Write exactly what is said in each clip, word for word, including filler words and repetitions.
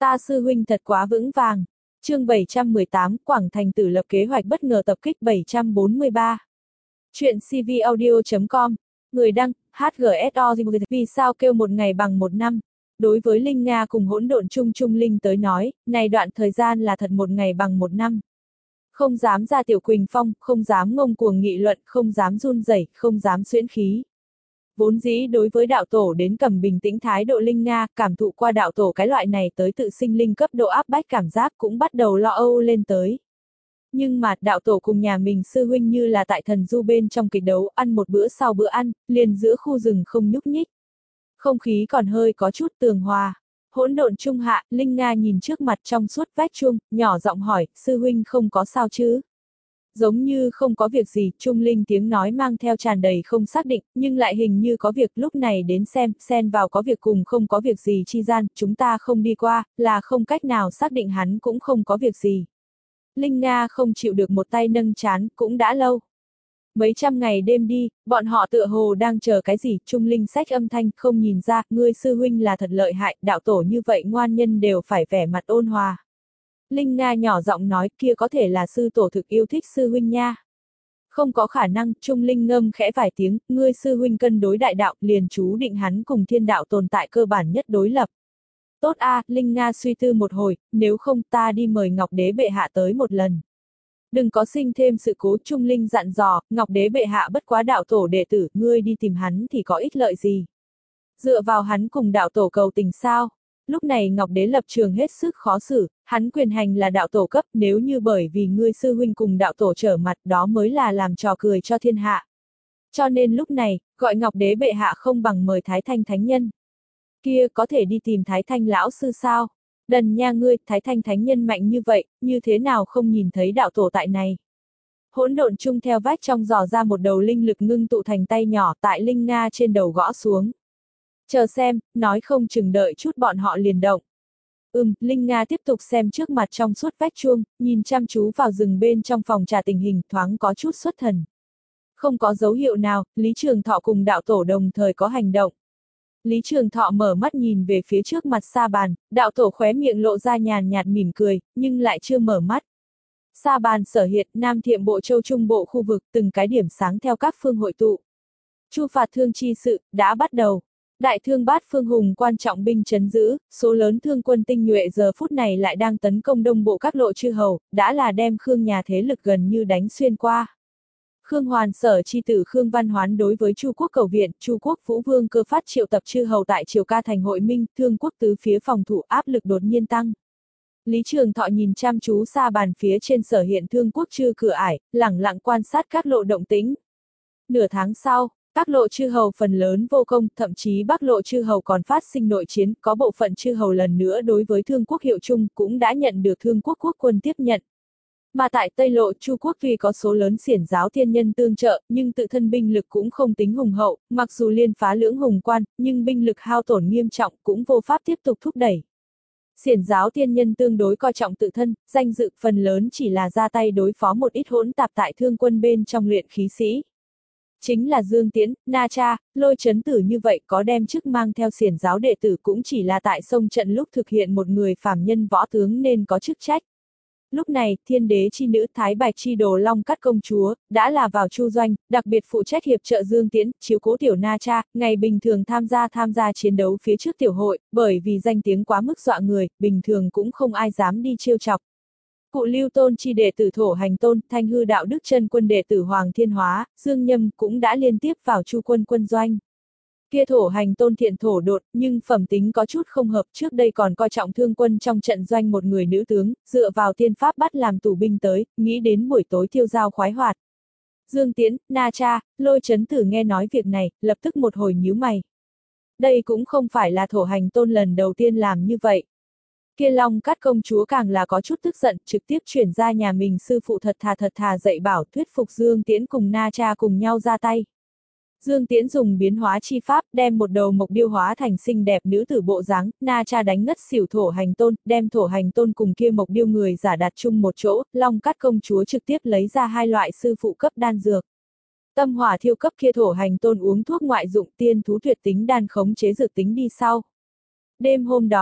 Ta sư huynh thật quá vững vàng. Chương bảy trăm mười tám, Quảng Thành Tử lập kế hoạch bất ngờ tập kích bảy trăm bốn mươi ba. Chuyện cvaudio chấm com. Người đăng, hát giê ét o. Vì sao kêu một ngày bằng một năm? Đối với Linh Nga cùng hỗn độn Trung Trung Linh tới nói, này đoạn thời gian là thật một ngày bằng một năm. Không dám ra tiểu Quỳnh Phong, không dám ngông cuồng nghị luận, không dám run rẩy, không dám xuyễn khí. Vốn dĩ đối với đạo tổ đến cầm bình tĩnh thái độ Linh Nga, cảm thụ qua đạo tổ cái loại này tới tự sinh linh cấp độ áp bách cảm giác cũng bắt đầu lo âu lên tới. Nhưng mà, đạo tổ cùng nhà mình sư huynh như là tại thần du bên trong kịch đấu, ăn một bữa sau bữa ăn, liền giữa khu rừng không nhúc nhích. Không khí còn hơi có chút tường hòa. Hỗn độn trung hạ, Linh Nga nhìn trước mặt trong suốt vách chuông, nhỏ giọng hỏi, sư huynh không có sao chứ? Giống như không có việc gì, Trung Linh tiếng nói mang theo tràn đầy không xác định, nhưng lại hình như có việc, lúc này đến xem, xen vào có việc cùng không có việc gì chi gian, chúng ta không đi qua, là không cách nào xác định hắn cũng không có việc gì. Linh Nga không chịu được một tay nâng chán, cũng đã lâu. Mấy trăm ngày đêm đi, bọn họ tựa hồ đang chờ cái gì, Trung Linh xách âm thanh, không nhìn ra, ngươi sư huynh là thật lợi hại, đạo tổ như vậy ngoan nhân đều phải vẻ mặt ôn hòa. Linh Nga nhỏ giọng nói, kia có thể là sư tổ thực yêu thích sư huynh nha. Không có khả năng, Trung Linh ngâm khẽ vài tiếng, ngươi sư huynh cân đối đại đạo, liền chú định hắn cùng thiên đạo tồn tại cơ bản nhất đối lập. Tốt a, à, Linh Nga suy tư một hồi, nếu không ta đi mời Ngọc Đế bệ hạ tới một lần. Đừng có sinh thêm sự cố, Trung Linh dặn dò, Ngọc Đế bệ hạ bất quá đạo tổ đệ tử, ngươi đi tìm hắn thì có ích lợi gì? Dựa vào hắn cùng đạo tổ cầu tình sao? Lúc này Ngọc Đế lập trường hết sức khó xử, hắn quyền hành là đạo tổ cấp, nếu như bởi vì ngươi sư huynh cùng đạo tổ trở mặt đó mới là làm trò cười cho thiên hạ. Cho nên lúc này, gọi Ngọc Đế bệ hạ không bằng mời Thái Thanh Thánh Nhân. Kia có thể đi tìm Thái Thanh lão sư sao? Đần nha ngươi, Thái Thanh Thánh Nhân mạnh như vậy, như thế nào không nhìn thấy đạo tổ tại này? Hỗn độn chung theo vách trong dò ra một đầu linh lực ngưng tụ thành tay nhỏ tại Linh Nga trên đầu gõ xuống. Chờ xem, nói không chừng đợi chút bọn họ liền động. Ừm, Linh Nga tiếp tục xem trước mặt trong suốt vách chuông, nhìn chăm chú vào rừng bên trong phòng trà tình hình, thoáng có chút xuất thần. Không có dấu hiệu nào, Lý Trường Thọ cùng đạo tổ đồng thời có hành động. Lý Trường Thọ mở mắt nhìn về phía trước mặt Sa Bàn, đạo tổ khóe miệng lộ ra nhàn nhạt mỉm cười, nhưng lại chưa mở mắt. Sa Bàn sở hiện, Nam Thiệm Bộ Châu Trung Bộ khu vực, từng cái điểm sáng theo các phương hội tụ. Chu phạt thương chi sự, đã bắt đầu. Đại thương bát phương hùng quan trọng binh trấn giữ, số lớn thương quân tinh nhuệ giờ phút này lại đang tấn công đông bộ các lộ chư hầu, đã là đem Khương nhà thế lực gần như đánh xuyên qua. Khương Hoàn sở chi tử Khương Văn Hoán đối với Chu quốc cầu viện, Chu quốc Vũ Vương Cơ phát triệu tập chư hầu tại Triều Ca thành hội minh, Thương quốc tứ phía phòng thủ áp lực đột nhiên tăng. Lý Trường Thọ nhìn chăm chú Sa Bàn phía trên sở hiện Thương quốc chư cửa ải, lẳng lặng quan sát các lộ động tĩnh. Nửa tháng sau, các lộ chư hầu phần lớn vô công, thậm chí Bắc lộ chư hầu còn phát sinh nội chiến, có bộ phận chư hầu lần nữa đối với Thương quốc hiệu chung cũng đã nhận được Thương quốc quốc quân tiếp nhận. Mà tại Tây lộ, Chu quốc tuy có số lớn xiển giáo thiên nhân tương trợ, nhưng tự thân binh lực cũng không tính hùng hậu, mặc dù liên phá lưỡng hùng quan, nhưng binh lực hao tổn nghiêm trọng cũng vô pháp tiếp tục thúc đẩy. Xiển giáo thiên nhân tương đối coi trọng tự thân, danh dự phần lớn chỉ là ra tay đối phó một ít hỗn tạp tại thương quân bên trong luyện khí sĩ. Chính là Dương Tiễn, Na Cha, Lôi Chấn Tử như vậy có đem chức mang theo xiển giáo đệ tử cũng chỉ là tại sông trận lúc thực hiện một người phàm nhân võ tướng nên có chức trách. Lúc này, thiên đế chi nữ Thái Bạch chi đồ Long Cắt công chúa, đã là vào Chu doanh, đặc biệt phụ trách hiệp trợ Dương Tiễn, chiếu cố tiểu Na Cha, ngày bình thường tham gia tham gia chiến đấu phía trước tiểu hội, bởi vì danh tiếng quá mức dọa người, bình thường cũng không ai dám đi trêu chọc. Cụ Lưu Tôn chi đệ tử Thổ Hành Tôn, Thanh Hư Đạo Đức chân quân đệ tử Hoàng Thiên Hóa, Dương Nhâm cũng đã liên tiếp vào Chu quân quân doanh. Kia Thổ Hành Tôn thiện thổ đột, nhưng phẩm tính có chút không hợp, trước đây còn coi trọng thương quân trong trận doanh một người nữ tướng, dựa vào thiên pháp bắt làm tù binh tới, nghĩ đến buổi tối tiêu giao khoái hoạt. Dương Tiễn, Na Cha, Lôi Chấn Tử nghe nói việc này, lập tức một hồi nhíu mày. Đây cũng không phải là Thổ Hành Tôn lần đầu tiên làm như vậy. Kia Long Cát công chúa càng là có chút tức giận, trực tiếp chuyển ra nhà mình sư phụ thật thà thật thà dạy bảo thuyết phục Dương Tiễn cùng Na Cha cùng nhau ra tay. Dương Tiễn dùng biến hóa chi pháp, đem một đầu mộc điêu hóa thành xinh đẹp nữ tử bộ dáng, Na Cha đánh ngất xỉu Thổ Hành Tôn, đem Thổ Hành Tôn cùng kia mộc điêu người giả đặt chung một chỗ, Long Cát công chúa trực tiếp lấy ra hai loại sư phụ cấp đan dược. Tâm hỏa thiêu cấp kia Thổ Hành Tôn uống thuốc ngoại dụng tiên thú tuyệt tính đan khống chế dược tính đi sau. Đêm hôm đó,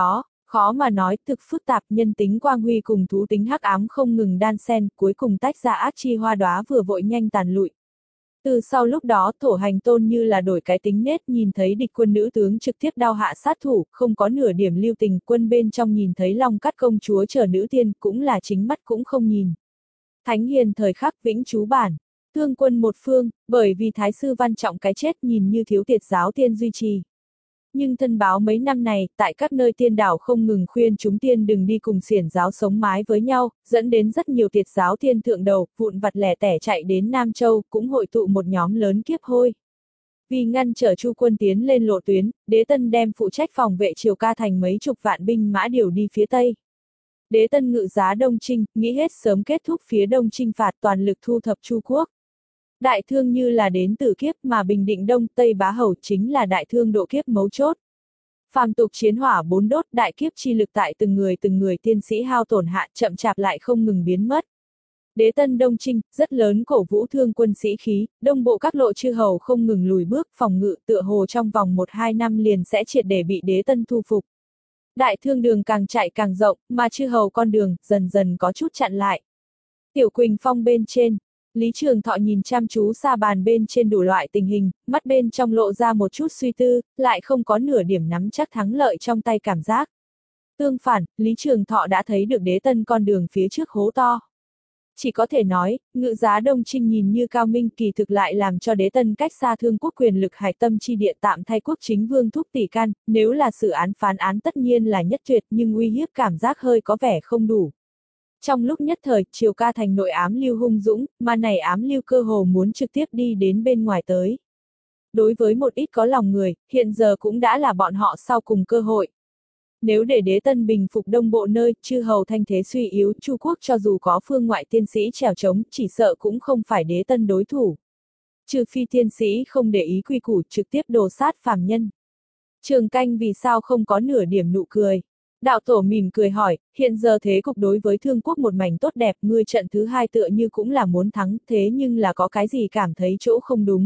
Khó mà nói, thực phức tạp, nhân tính quang huy cùng thú tính hắc ám không ngừng đan xen, cuối cùng tách ra ác chi hoa đóa vừa vội nhanh tàn lụi. Từ sau lúc đó, Thổ Hành Tôn như là đổi cái tính nết, nhìn thấy địch quân nữ tướng trực tiếp đao hạ sát thủ, không có nửa điểm lưu tình, quân bên trong nhìn thấy Long Cát công chúa chờ nữ tiên, cũng là chính mắt cũng không nhìn. Thánh hiền thời khắc vĩnh trú bản, thương quân một phương, bởi vì Thái sư Văn Trọng cái chết nhìn như thiếu tiệt giáo tiên duy trì. Nhưng thân báo mấy năm này, tại các nơi tiên đảo không ngừng khuyên chúng tiên đừng đi cùng xiển giáo sống mái với nhau, dẫn đến rất nhiều tiệt giáo tiên thượng đầu, vụn vặt lẻ tẻ chạy đến Nam Châu, cũng hội tụ một nhóm lớn kiếp hôi. Vì ngăn trở Chu quân tiến lên lộ tuyến, Đế Tân đem phụ trách phòng vệ Triều Ca thành mấy chục vạn binh mã điều đi phía Tây. Đế Tân ngự giá Đông Trinh, nghĩ hết sớm kết thúc phía Đông Trinh phạt toàn lực thu thập Chu quốc. Đại thương như là đến từ kiếp mà bình định Đông Tây Bá Hầu chính là đại thương độ kiếp mấu chốt. Phàm tục chiến hỏa bốn đốt, đại kiếp chi lực tại từng người từng người tiên sĩ hao tổn hạ, chậm chạp lại không ngừng biến mất. Đế Tân Đông Trinh, rất lớn cổ vũ thương quân sĩ khí, đông bộ các lộ chư hầu không ngừng lùi bước, phòng ngự tựa hồ trong vòng một hai năm liền sẽ triệt để bị Đế Tân thu phục. Đại thương đường càng chạy càng rộng, mà chư hầu con đường, dần dần có chút chặn lại. Tiểu Quỳnh Phong bên trên, Lý Trường Thọ nhìn chăm chú xa bàn bên trên đủ loại tình hình, mắt bên trong lộ ra một chút suy tư, lại không có nửa điểm nắm chắc thắng lợi trong tay cảm giác. Tương phản, Lý Trường Thọ đã thấy được Đế Tân con đường phía trước hố to. Chỉ có thể nói, ngự giá Đông Trinh nhìn như cao minh, kỳ thực lại làm cho Đế Tân cách xa thương quốc quyền lực hải tâm chi địa tạm thay quốc chính vương thúc tỷ can, nếu là xử án phán án tất nhiên là nhất tuyệt, nhưng uy hiếp cảm giác hơi có vẻ không đủ. Trong lúc nhất thời, Triều Ca thành nội ám lưu hung dũng, mà này ám lưu cơ hồ muốn trực tiếp đi đến bên ngoài tới. Đối với một ít có lòng người, hiện giờ cũng đã là bọn họ sau cùng cơ hội. Nếu để Đế Tân bình phục đông bộ nơi, chư hầu thanh thế suy yếu, Chu quốc cho dù có phương ngoại tiên sĩ trèo trống, chỉ sợ cũng không phải Đế Tân đối thủ. Trừ phi tiên sĩ không để ý quy củ, trực tiếp đồ sát phàm nhân. Trường Canh vì sao không có nửa điểm nụ cười? Đạo tổ mỉm cười hỏi, hiện giờ thế cục đối với thương quốc một mảnh tốt đẹp, ngươi trận thứ hai tựa như cũng là muốn thắng, thế nhưng là có cái gì cảm thấy chỗ không đúng.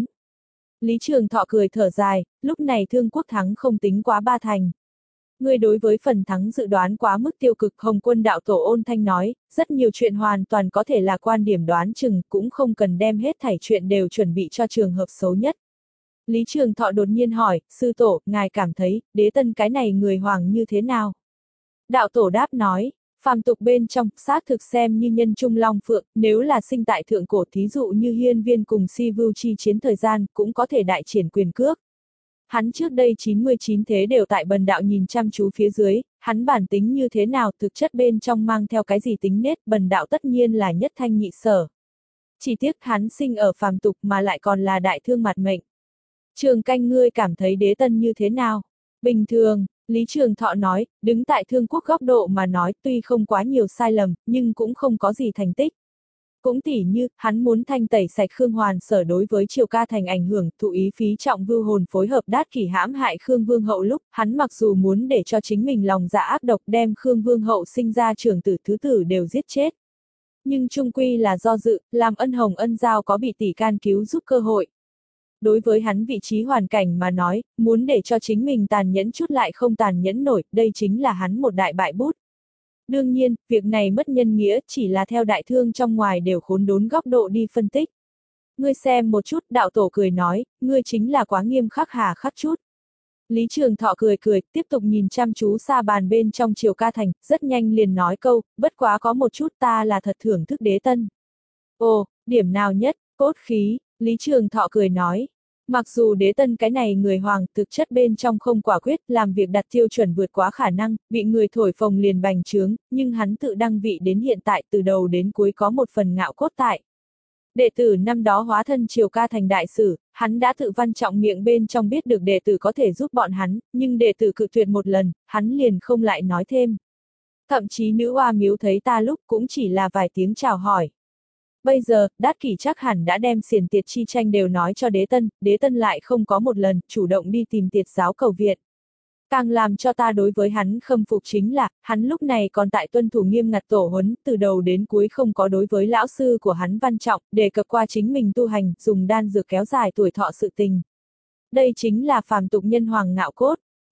Lý Trường Thọ cười thở dài, lúc này thương quốc thắng không tính quá ba thành. Ngươi đối với phần thắng dự đoán quá mức tiêu cực, Hồng Quân đạo tổ ôn thanh nói, rất nhiều chuyện hoàn toàn có thể là quan điểm đoán chừng, cũng không cần đem hết thảy chuyện đều chuẩn bị cho trường hợp xấu nhất. Lý Trường Thọ đột nhiên hỏi, sư tổ, ngài cảm thấy, Đế Tân cái này người hoàng như thế nào? Đạo tổ đáp nói, phàm tục bên trong, xác thực xem như nhân trung long phượng, nếu là sinh tại thượng cổ thí dụ như Hiên Viên cùng Si Vưu chi chiến thời gian, cũng có thể đại triển quyền cước. Hắn trước đây chín mươi chín thế đều tại bần đạo nhìn chăm chú phía dưới, hắn bản tính như thế nào, thực chất bên trong mang theo cái gì tính nết, bần đạo tất nhiên là nhất thanh nhị sở. Chỉ tiếc hắn sinh ở phàm tục mà lại còn là đại thương mặt mệnh. Trường Canh, ngươi cảm thấy Đế Tân như thế nào? Bình thường. Lý Trường Thọ nói, đứng tại thương quốc góc độ mà nói, tuy không quá nhiều sai lầm, nhưng cũng không có gì thành tích. Cũng tỉ như, hắn muốn thanh tẩy sạch Khương Hoàn Sở đối với Triều Ca thành ảnh hưởng, thụ ý phí trọng vưu hồn phối hợp đát kỷ hãm hại Khương Vương hậu lúc, hắn mặc dù muốn để cho chính mình lòng dạ ác độc đem Khương Vương hậu sinh ra trưởng tử thứ tử đều giết chết. Nhưng chung quy là do dự, làm ân hồng ân giao có bị tỷ can cứu giúp cơ hội. Đối với hắn vị trí hoàn cảnh mà nói, muốn để cho chính mình tàn nhẫn chút lại không tàn nhẫn nổi, đây chính là hắn một đại bại bút. Đương nhiên, việc này mất nhân nghĩa, chỉ là theo đại thương trong ngoài đều khốn đốn góc độ đi phân tích. Ngươi xem một chút, đạo tổ cười nói, ngươi chính là quá nghiêm khắc hà khắc chút. Lý Trường Thọ cười cười, tiếp tục nhìn chăm chú xa bàn bên trong Triều Ca thành, rất nhanh liền nói câu, bất quá có một chút, ta là thật thưởng thức Đế Tân. Ồ, điểm nào nhất, cốt khí, Lý Trường Thọ cười nói. Mặc dù Đế Tân cái này người hoàng thực chất bên trong không quả quyết, làm việc đặt tiêu chuẩn vượt quá khả năng, bị người thổi phồng liền bành trướng, nhưng hắn tự đăng vị đến hiện tại từ đầu đến cuối có một phần ngạo cốt tại. Đệ tử năm đó hóa thân Triều Ca thành đại sử, hắn đã tự Văn Trọng miệng bên trong biết được đệ tử có thể giúp bọn hắn, nhưng đệ tử cự tuyệt một lần, hắn liền không lại nói thêm. Thậm chí nữ oa miếu thấy ta lúc cũng chỉ là vài tiếng chào hỏi. Bây giờ, Đát Kỷ chắc hẳn đã đem xiển tiệt chi tranh đều nói cho Đế Tân, Đế Tân lại không có một lần chủ động đi tìm tiệt giáo cầu viện. Càng làm cho ta đối với hắn khâm phục chính là, hắn lúc này còn tại tuân thủ nghiêm ngặt tổ huấn, từ đầu đến cuối không có đối với lão sư của hắn Văn Trọng, đề cập qua chính mình tu hành, dùng đan dược kéo dài tuổi thọ sự tình. Đây chính là phàm tục nhân hoàng ngạo cốt.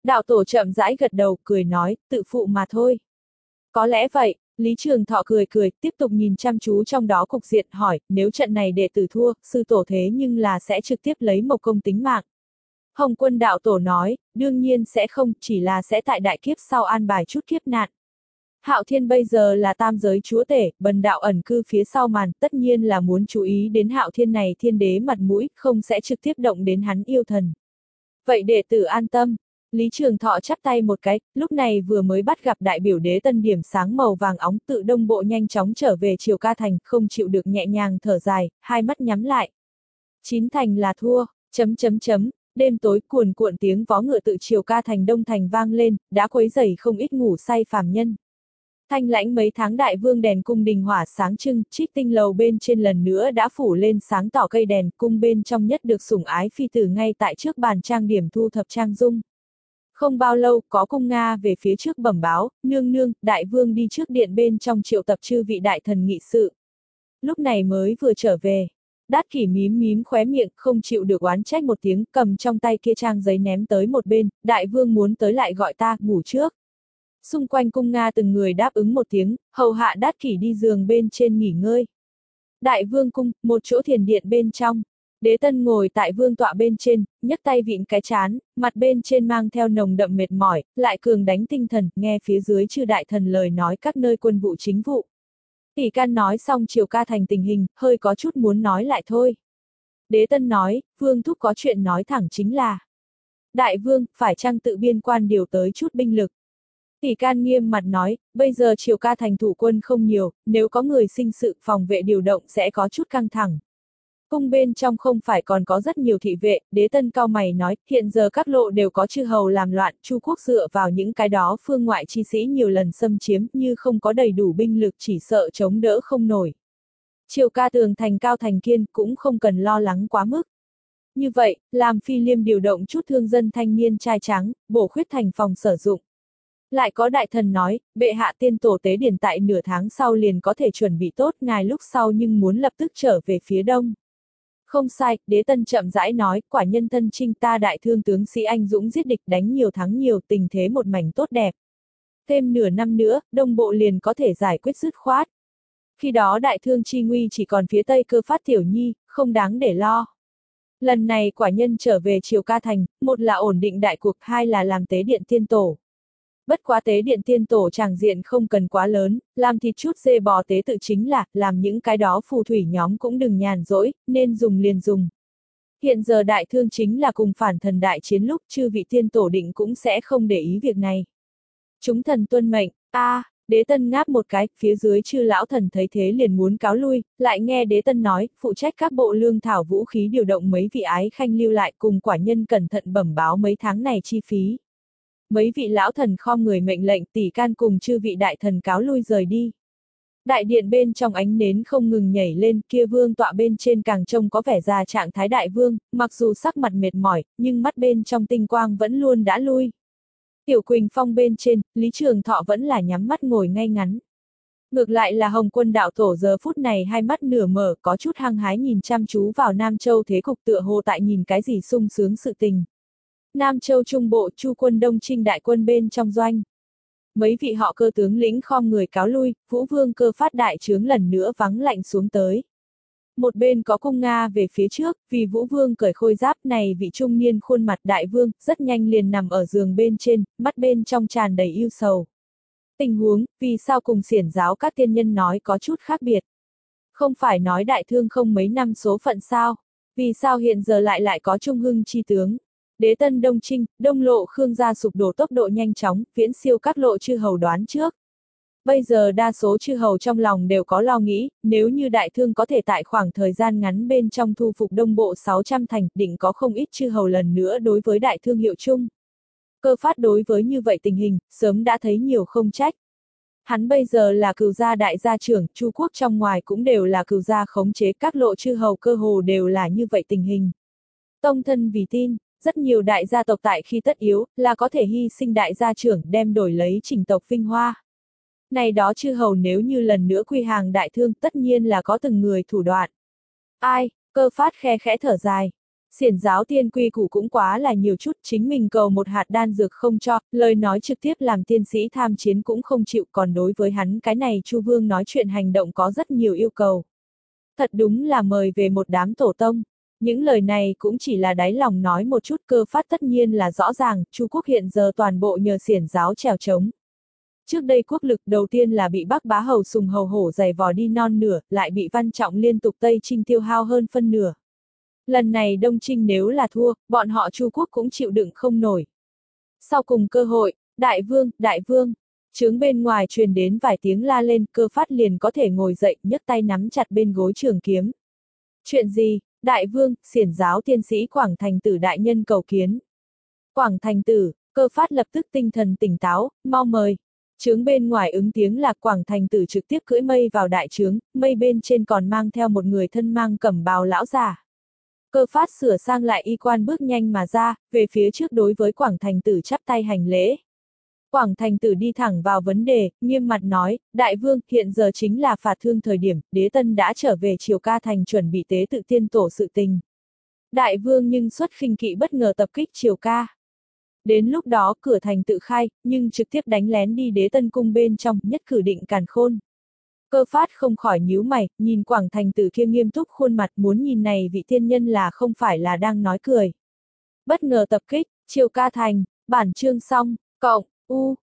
Đạo tổ chậm rãi gật đầu, cười nói, tự phụ mà thôi. Có lẽ vậy, Lý Trường Thọ cười cười, tiếp tục nhìn chăm chú trong đó cục diện, hỏi, nếu trận này đệ tử thua, sư tổ thế nhưng là sẽ trực tiếp lấy Mộc Công tính mạng. Hồng Quân đạo tổ nói, đương nhiên sẽ không, chỉ là sẽ tại đại kiếp sau an bài chút kiếp nạn. Hạo Thiên bây giờ là tam giới chúa tể, bần đạo ẩn cư phía sau màn, tất nhiên là muốn chú ý đến Hạo Thiên này thiên đế mặt mũi, không sẽ trực tiếp động đến hắn yêu thần. Vậy đệ tử an tâm. Lý Trường Thọ chắp tay một cái, lúc này vừa mới bắt gặp đại biểu đế tân điểm sáng màu vàng óng tự đông bộ nhanh chóng trở về Triều Ca Thành, không chịu được nhẹ nhàng thở dài, hai mắt nhắm lại. Chín thành là thua, chấm chấm chấm, đêm tối cuồn cuộn tiếng vó ngựa tự Triều Ca Thành Đông Thành vang lên, đã quấy rầy không ít ngủ say phàm nhân. Thanh lãnh mấy tháng đại vương đèn cung đình hỏa sáng trưng, trích tinh lầu bên trên lần nữa đã phủ lên sáng tỏ cây đèn, cung bên trong nhất được sủng ái phi tử ngay tại trước bàn trang điểm thu thập trang dung. Không bao lâu, có cung Nga về phía trước bẩm báo, nương nương, đại vương đi trước điện bên trong triệu tập chư vị đại thần nghị sự. Lúc này mới vừa trở về. Đát Kỷ mím mím khóe miệng, không chịu được oán trách một tiếng, cầm trong tay kia trang giấy ném tới một bên, đại vương muốn tới lại gọi ta, ngủ trước. Xung quanh cung Nga từng người đáp ứng một tiếng, hầu hạ Đát Kỷ đi giường bên trên nghỉ ngơi. Đại vương cung, một chỗ thiền điện bên trong. Đế tân ngồi tại vương tọa bên trên, nhấc tay vịn cái chán, mặt bên trên mang theo nồng đậm mệt mỏi, lại cường đánh tinh thần, nghe phía dưới chư đại thần lời nói các nơi quân vụ chính vụ. Tỷ can nói xong Triều Ca Thành tình hình, hơi có chút muốn nói lại thôi. Đế tân nói, vương thúc có chuyện nói thẳng chính là. Đại vương, phải chăng tự biên quan điều tới chút binh lực? Tỷ can nghiêm mặt nói, bây giờ Triều Ca Thành thủ quân không nhiều, nếu có người sinh sự phòng vệ điều động sẽ có chút căng thẳng. Cung bên trong không phải còn có rất nhiều thị vệ, đế tân cao mày nói, hiện giờ các lộ đều có chư hầu làm loạn, Chu quốc dựa vào những cái đó phương ngoại chi sĩ nhiều lần xâm chiếm, như không có đầy đủ binh lực chỉ sợ chống đỡ không nổi. Triều Ca tường thành cao thành kiên cũng không cần lo lắng quá mức. Như vậy, làm Phi Liêm điều động chút thương dân thanh niên trai trắng, bổ khuyết thành phòng sử dụng. Lại có đại thần nói, bệ hạ tiên tổ tế điển tại nửa tháng sau liền có thể chuẩn bị tốt, ngài lúc sau nhưng muốn lập tức trở về phía đông. Không sai, đế tân chậm rãi nói, quả nhân thân trinh ta đại thương tướng sĩ anh dũng giết địch đánh nhiều thắng nhiều, tình thế một mảnh tốt đẹp. Thêm nửa năm nữa, đông bộ liền có thể giải quyết dứt khoát. Khi đó đại thương chi nguy chỉ còn phía tây Cơ Phát Tiểu Nhi, không đáng để lo. Lần này quả nhân trở về Triều Ca Thành, một là ổn định đại cuộc, hai là làm tế điện tiên tổ. Bất quá tế điện tiên tổ tràng diện không cần quá lớn, làm thịt chút dê bò tế tự chính là, làm những cái đó phù thủy nhóm cũng đừng nhàn rỗi, nên dùng liền dùng. Hiện giờ đại thương chính là cùng phản thần đại chiến lúc, chư vị tiên tổ định cũng sẽ không để ý việc này. Chúng thần tuân mệnh, a à, đế tân ngáp một cái, phía dưới chư lão thần thấy thế liền muốn cáo lui, lại nghe đế tân nói, phụ trách các bộ lương thảo vũ khí điều động mấy vị ái khanh lưu lại cùng quả nhân cẩn thận bẩm báo mấy tháng này chi phí. Mấy vị lão thần khom người mệnh lệnh tỷ can cùng chư vị đại thần cáo lui rời đi. Đại điện bên trong ánh nến không ngừng nhảy lên, kia vương tọa bên trên càng trông có vẻ già trạng thái đại vương, mặc dù sắc mặt mệt mỏi, nhưng mắt bên trong tinh quang vẫn luôn đã lui. Tiểu Quỳnh Phong bên trên, Lý Trường Thọ vẫn là nhắm mắt ngồi ngay ngắn. Ngược lại là Hồng Quân đạo tổ giờ phút này hai mắt nửa mở, có chút hăng hái nhìn chăm chú vào Nam Châu thế cục tựa hồ tại nhìn cái gì sung sướng sự tình. Nam Châu Trung Bộ Chu quân Đông Trinh đại quân bên trong doanh. Mấy vị họ Cơ tướng lĩnh khom người cáo lui, Vũ Vương Cơ Phát đại trướng lần nữa vắng lạnh xuống tới. Một bên có cung Nga về phía trước, vì Vũ Vương cởi khôi giáp này vị trung niên khuôn mặt đại vương, rất nhanh liền nằm ở giường bên trên, mắt bên trong tràn đầy yêu sầu. Tình huống, vì sao cùng xiển giáo các tiên nhân nói có chút khác biệt? Không phải nói đại thương không mấy năm số phận sao? Vì sao hiện giờ lại lại có trung hưng chi tướng? Đế tân Đông Trinh, Đông lộ Khương gia sụp đổ tốc độ nhanh chóng, viễn siêu các lộ chư hầu đoán trước. Bây giờ đa số chư hầu trong lòng đều có lo nghĩ, nếu như đại thương có thể tại khoảng thời gian ngắn bên trong thu phục đông bộ sáu trăm thành, định có không ít chư hầu lần nữa đối với đại thương hiệu chung. Cơ Phát đối với như vậy tình hình, sớm đã thấy nhiều không trách. Hắn bây giờ là cửu gia đại gia trưởng, Chu quốc trong ngoài cũng đều là cửu gia khống chế, các lộ chư hầu cơ hồ đều là như vậy tình hình. Tông thân vì tin, rất nhiều đại gia tộc tại khi tất yếu, là có thể hy sinh đại gia trưởng đem đổi lấy chỉnh tộc vinh hoa. Này đó chư hầu nếu như lần nữa quy hàng đại thương tất nhiên là có từng người thủ đoạn. Ai, Cơ Phát khe khẽ thở dài. Xiển giáo tiên quy củ cũng quá là nhiều chút, chính mình cầu một hạt đan dược không cho, lời nói trực tiếp làm tiên sĩ tham chiến cũng không chịu, còn đối với hắn cái này Chu Vương nói chuyện hành động có rất nhiều yêu cầu. Thật đúng là mời về một đám tổ tông. Những lời này cũng chỉ là đáy lòng nói một chút, Cơ Phát tất nhiên là rõ ràng, Chu quốc hiện giờ toàn bộ nhờ xiển giáo trèo trống. Trước đây quốc lực đầu tiên là bị Bắc Bá Hầu Sùng Hầu hổ giày vò đi non nửa, lại bị Văn Trọng liên tục Tây Trinh tiêu hao hơn phân nửa. Lần này Đông Trinh nếu là thua, bọn họ Chu quốc cũng chịu đựng không nổi. Sau cùng cơ hội, đại vương, đại vương, chướng bên ngoài truyền đến vài tiếng la lên, Cơ Phát liền có thể ngồi dậy, nhấc tay nắm chặt bên gối trường kiếm. Chuyện gì, đại vương, xiển giáo tiên sĩ Quảng Thành Tử đại nhân cầu kiến. Quảng Thành Tử, Cơ Phát lập tức tinh thần tỉnh táo, mau mời. Chướng bên ngoài ứng tiếng là Quảng Thành Tử trực tiếp cưỡi mây vào đại trướng, mây bên trên còn mang theo một người thân mang cẩm bào lão già. Cơ Phát sửa sang lại y quan bước nhanh mà ra, về phía trước đối với Quảng Thành Tử chắp tay hành lễ. Quảng Thành Tử đi thẳng vào vấn đề, nghiêm mặt nói, đại vương, hiện giờ chính là phạt thương thời điểm, đế tân đã trở về Triều Ca Thành chuẩn bị tế tự tiên tổ sự tình. Đại vương nhưng xuất khinh kỵ bất ngờ tập kích Triều Ca. Đến lúc đó cửa thành tự khai, nhưng trực tiếp đánh lén đi đế tân cung bên trong, nhất cử định càn khôn. Cơ Phát không khỏi nhíu mày, nhìn Quảng Thành Tử kia nghiêm túc khuôn mặt, muốn nhìn này vị tiên nhân là không phải là đang nói cười. Bất ngờ tập kích, Triều Ca Thành, bản chương xong, cộng, u.